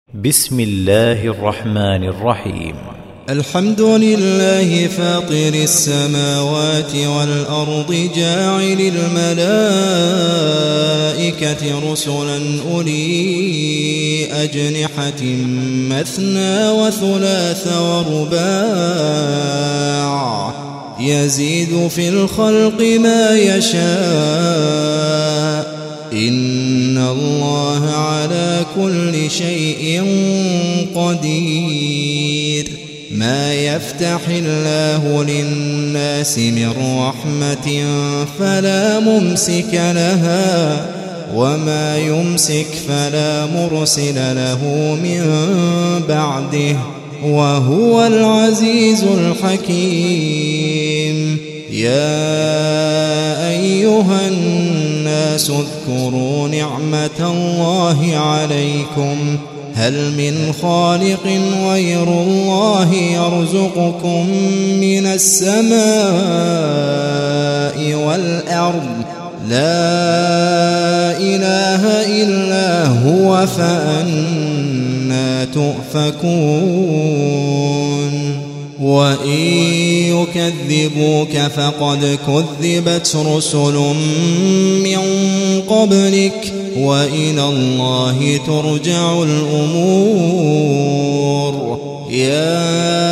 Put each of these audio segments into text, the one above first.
بسم الله الرحمن الرحيم. الحمد لله فاطر السماوات والأرض جاعل الملائكة رسلا أولي أجنحة مثنى وثلاث ورباع يزيد في الخلق ما يشاء إن الله على كل شيء قدير. ما يفتح الله للناس من رحمة فلا ممسك لها وما يمسك فلا مرسل له من بعده وهو العزيز الحكيم. يا أيها الناس اذكروا نعمة الله عليكم هل من خالق غير الله يرزقكم من السماء والأرض لا إله إلا هو فأنى تؤفكون. وإن يكذبوك فقد كذبت رسل من قبلك وإلى الله ترجع الأمور. يا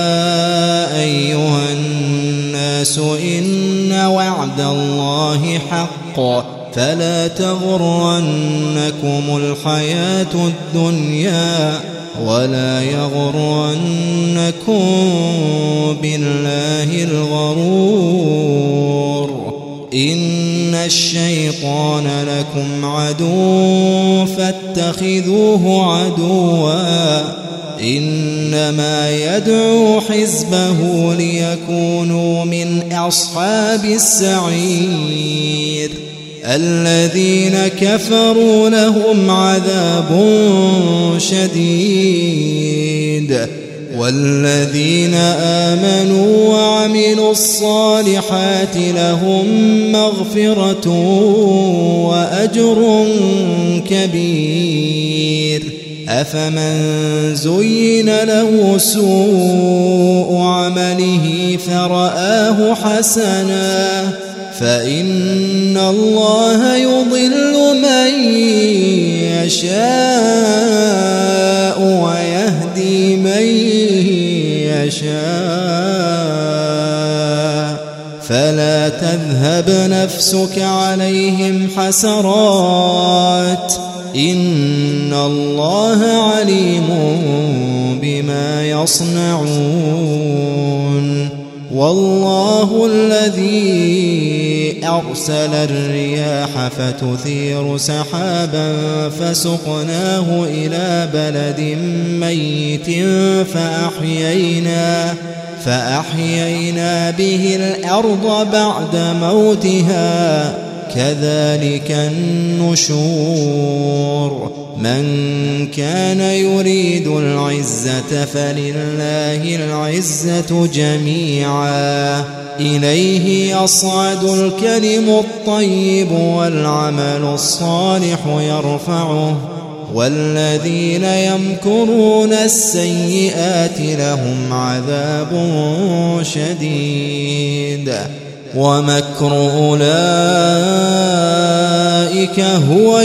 أيها الناس إن وعد الله حق فلا تغرنكم الحياة الدنيا ولا يغرنكم بالله الغرور. إن الشيطان لكم عدو فاتخذوه عدوا إنما يدعو حزبه ليكونوا من أصحاب السعير. الذين كفروا لهم عذاب شديد والذين آمنوا وعملوا الصالحات لهم مغفرة وأجر كبير. أفمن زين له سوء عمله فرآه حسنا فإن الله يضل من يشاء ويهدي من يشاء فلا تذهب نفسك عليهم حسرات إن الله عليم بما يصنعون. والله الذي أرسل الرياح فتثير سحابا فسقناه إلى بلد ميت فأحيينا به الأرض بعد موتها كذلك النشور. من كان يريد العزة فلله العزة جميعا إليه يصعد الكلم الطيب والعمل الصالح يرفعه والذين يمكرون السيئات لهم عذاب شديد ومكر أولئك هو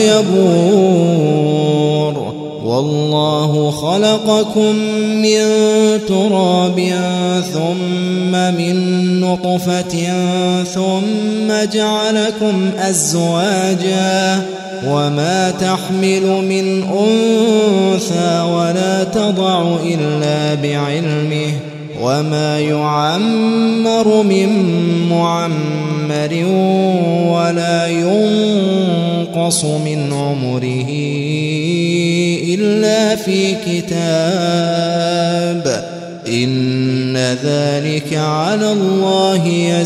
يبور. والله خلقكم من تراب ثم من نطفة ثم جعلكم أزواجا وما تحمل من أنثى ولا تضع إلا بعلمه وما يعمر من معمر ولا ينقص من عمره إلا في كتاب إن ذلك على الله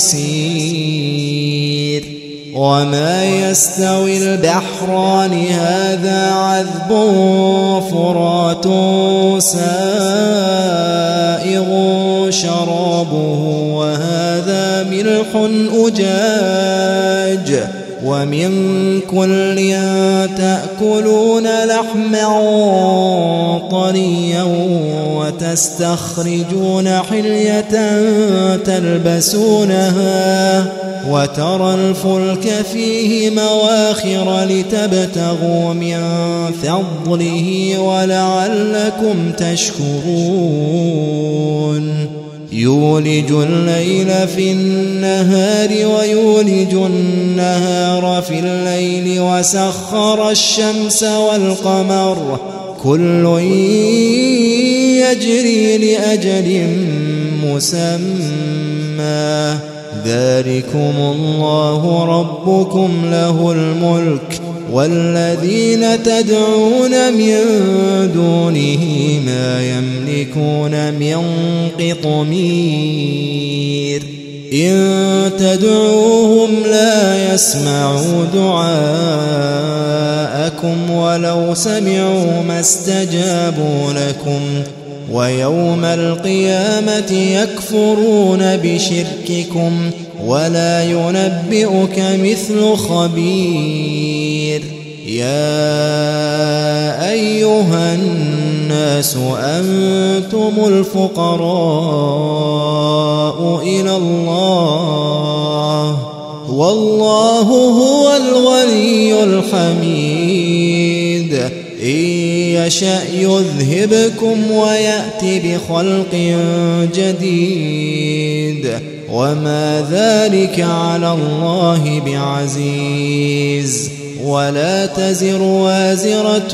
يسير. وما يستوي البحران هذا عذب فرات سائغ شرابه وهذا ملح أجاج ومن كل تأكلون لحما طريا وتستخرجون حلية تلبسونها وترى الفلك فيه مواخر لتبتغوا من فضله ولعلكم تشكرون يولج الليل في النهار ويولج النهار في الليل وسخر الشمس والقمر كل يجري لأجل مسمى ذلكم الله ربكم له الملك والذين تدعون من دونه ما يملكون من قطمير إن تدعوهم لا يسمعوا دعاءكم ولو سمعوا ما استجابوا لكم ويوم القيامة يكفرون بشرككم ولا ينبئك مثل خبير يا أيها الناس أنتم الفقراء إلى الله والله هو الغني الحميد إن يشأ يذهبكم ويأتي بخلق جديد وما ذلك على الله بعزيز ولا تزر وازرة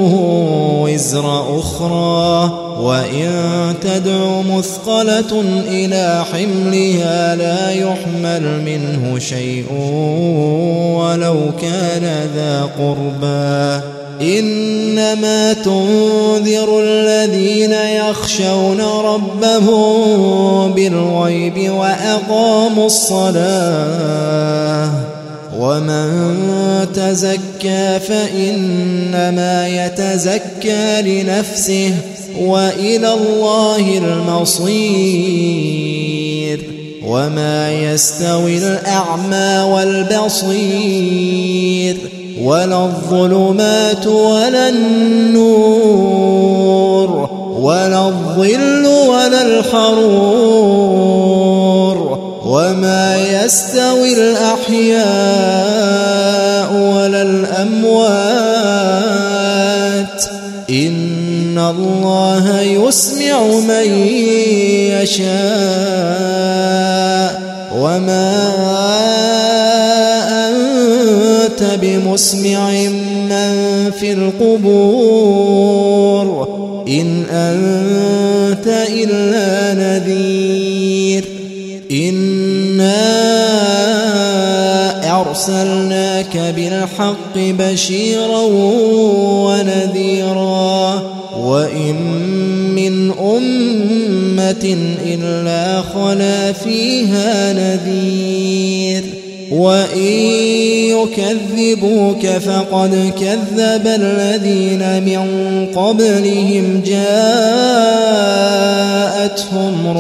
وزر أخرى وإن تدع مثقلة إلى حملها لا يحمل منه شيء ولو كان ذا قربى إنما تنذر الذين يخشون ربهم بالغيب وأقاموا الصلاة ومن تزكى فإنما يتزكى لنفسه وإلى الله المصير وما يستوي الأعمى والبصير ولا الظلمات ولا النور ولا الظل ولا الحرور وما يستوي الأحياء ولا الأموات إن الله يسمع من يشاء وما أنت بمسمع من في القبور إن أنت إلا نذير إنا أرسلناك بالحق بشيرا ونذيرا وإن من أمة إلا خلا فيها نذير وإن يكذبوك فقد كذب الذين من قبلهم جاءتهم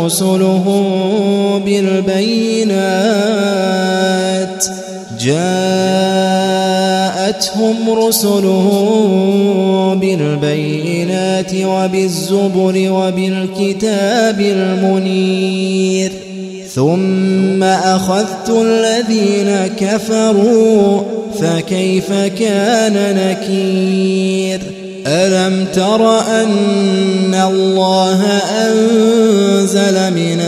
رسلهم بالبينات وبالزبر وبالكتاب المنير ثم أخذت الذين كفروا فكيف كان نكير ألم تر أن الله أنزل من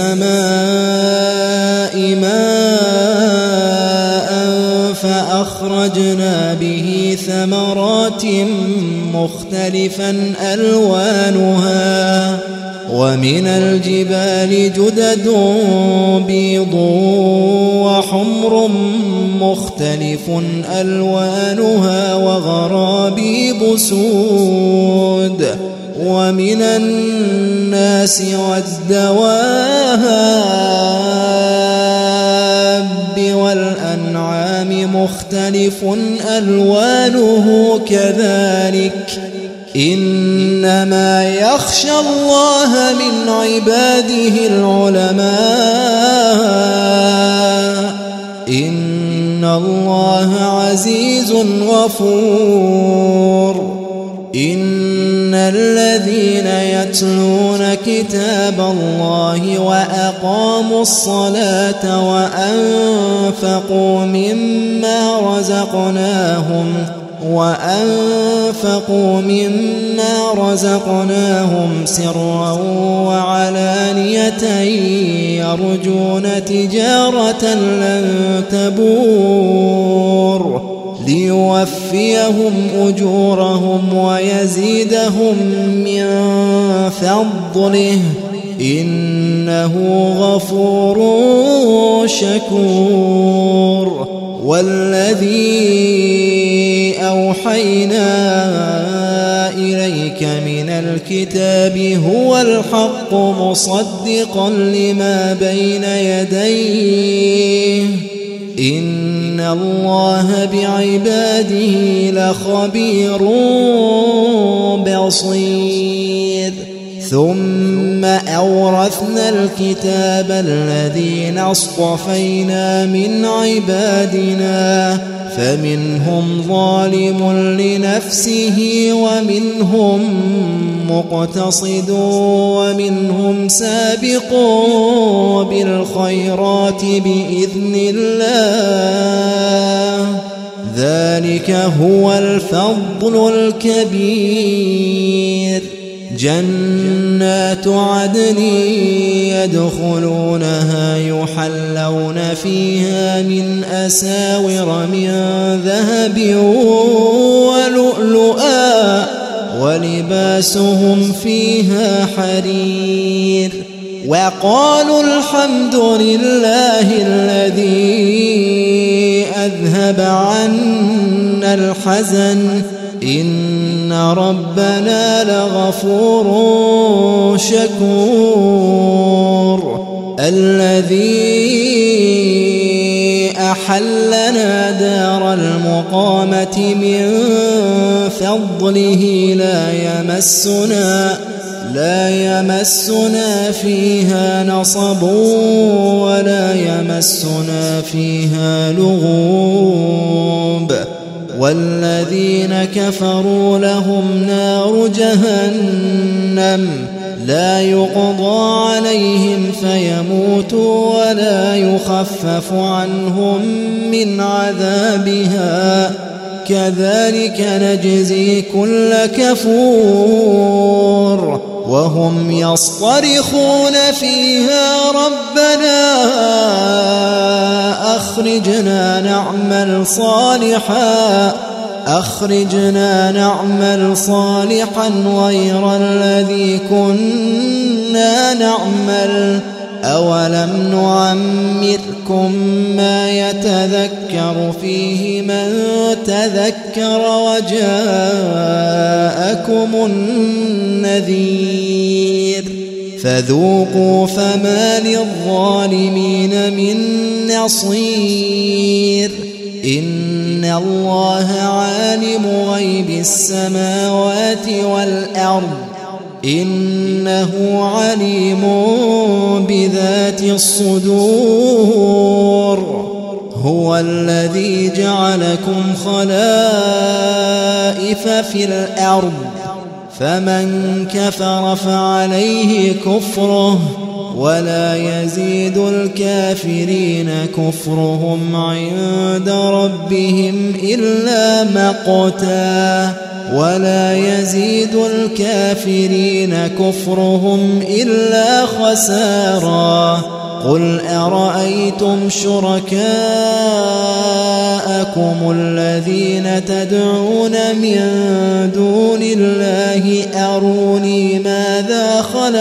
السماء ماء فأخرجنا به ثمرات مختلفا ألوانها ومن الجبال جدد بيض وحمر مختلف ألوانها وغرابيب سود ومن الناس والدواب والأنعام مختلف ألوانه كذلك إنما يخشى الله من عباده العلماء إن الله عزيز غفور إن الذين يتلون كتاب الله وأقاموا الصلاة وأنفقوا مما رزقناهم سرا وعلانية يرجون تجارة لن تبور ليوفيهم أجورهم ويزيدهم من فضله إنه غفور شكور والذي أوحينا إليك من الكتاب هو الحق مصدقا لما بين يديه إن الله بعباده لخبير بصير ثم أورثنا الكتاب الذين اصطفينا من عبادنا فمنهم ظالم لنفسه ومنهم مقتصد ومنهم سابق بالخيرات بإذن الله ذلك هو الفضل الكبير جنات عدن يدخلونها يحلون فيها من أساور من ذهب ولؤلؤا ولباسهم فيها حرير وقالوا الحمد لله الذي أذهب عنا الحزن إن ربنا لغفور شكور الذي أحلنا دار المقامة من فضله لا يمسنا فيها نصب ولا يمسنا فيها لغوب والذين كفروا لهم نار جهنم لا يقضى عليهم فيموتوا ولا يخفف عنهم من عذابها كذلك نجزي كل كفور وهم يصطرخون فيها ربنا أخرجنا نعمل صالحا غير الذي كنا نعمل أولم نعمركم ما يتذكر فيه من تذكر وجاءكم النذير فذوقوا فما للظالمين من نصير إن الله عالم غيب السماوات والأرض إنه عليم بذات الصدور هو الذي جعلكم خلائف في الأرض فمن كفر فعليه كفره ولا يزيد الكافرين كفرهم عند ربهم إلا مقتا ولا يزيد الكافرين كفرهم إلا خسارا قل أرأيتم شركاءكم الذين تدعون من دون الله أروني ماذا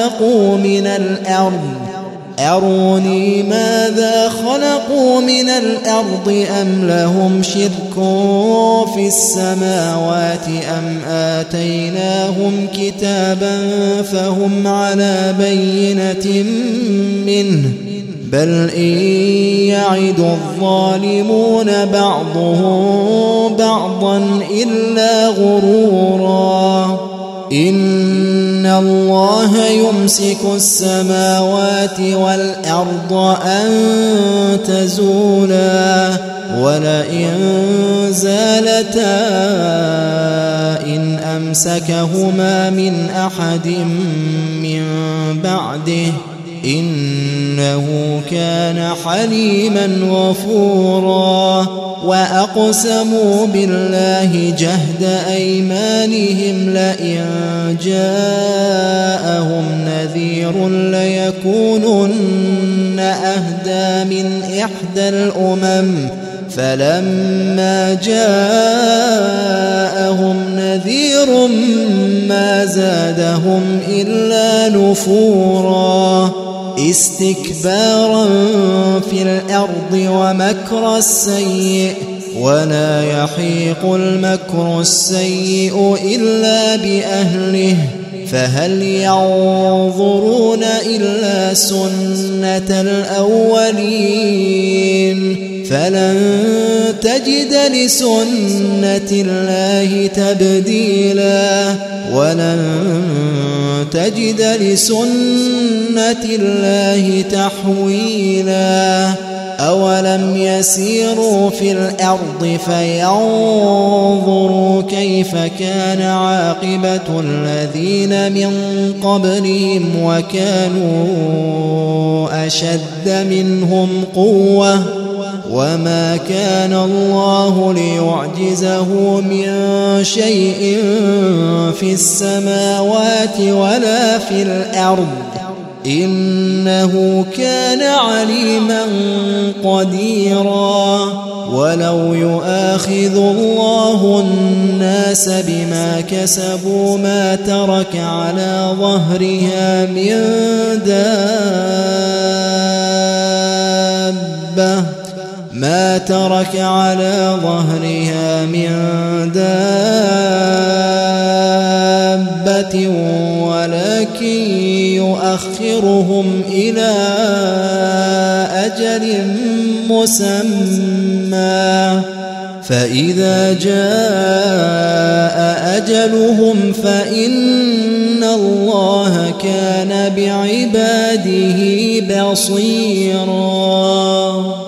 خلقوا من الأرض أم لهم شرك في السماوات أم آتيناهم كتابا فهم على بينة منه بل إن يعد الظالمون بعضهم بعضا إلا غرورا إن الله يمسك السماوات والأرض أن تزولا ولئن زالتا إن أمسكهما من أحد من بعده إنه كان حليما غفورا وأقسموا بالله جهد أيمانهم لئن جاءهم نذير ليكونن أهدى من إحدى الأمم فلما جاءهم نذير ما زادهم إلا نفورا استكبارا في الأرض ومكر السيء ولا يحيق المكر السيء إلا بأهله فهل ينظرون إلا سنة الأولين فلن تجد لسنة الله تبديلا ولن تجد لسنة الله تحويلا أولم يسيروا في الأرض فينظروا كيف كان عاقبة الذين من قبلهم وكانوا أشد منهم قوة وما كان الله ليعجزه من شيء في السماوات ولا في الأرض إنه كان عليما قديرا ولو يؤاخذ الله الناس بما كسبوا ما ترك على ظهرها من دابة ما ترك على ظهرها من دابة ولكن يؤخرهم إلى أجل مسمى فإذا جاء أجلهم فإن الله كان بعباده بصيرا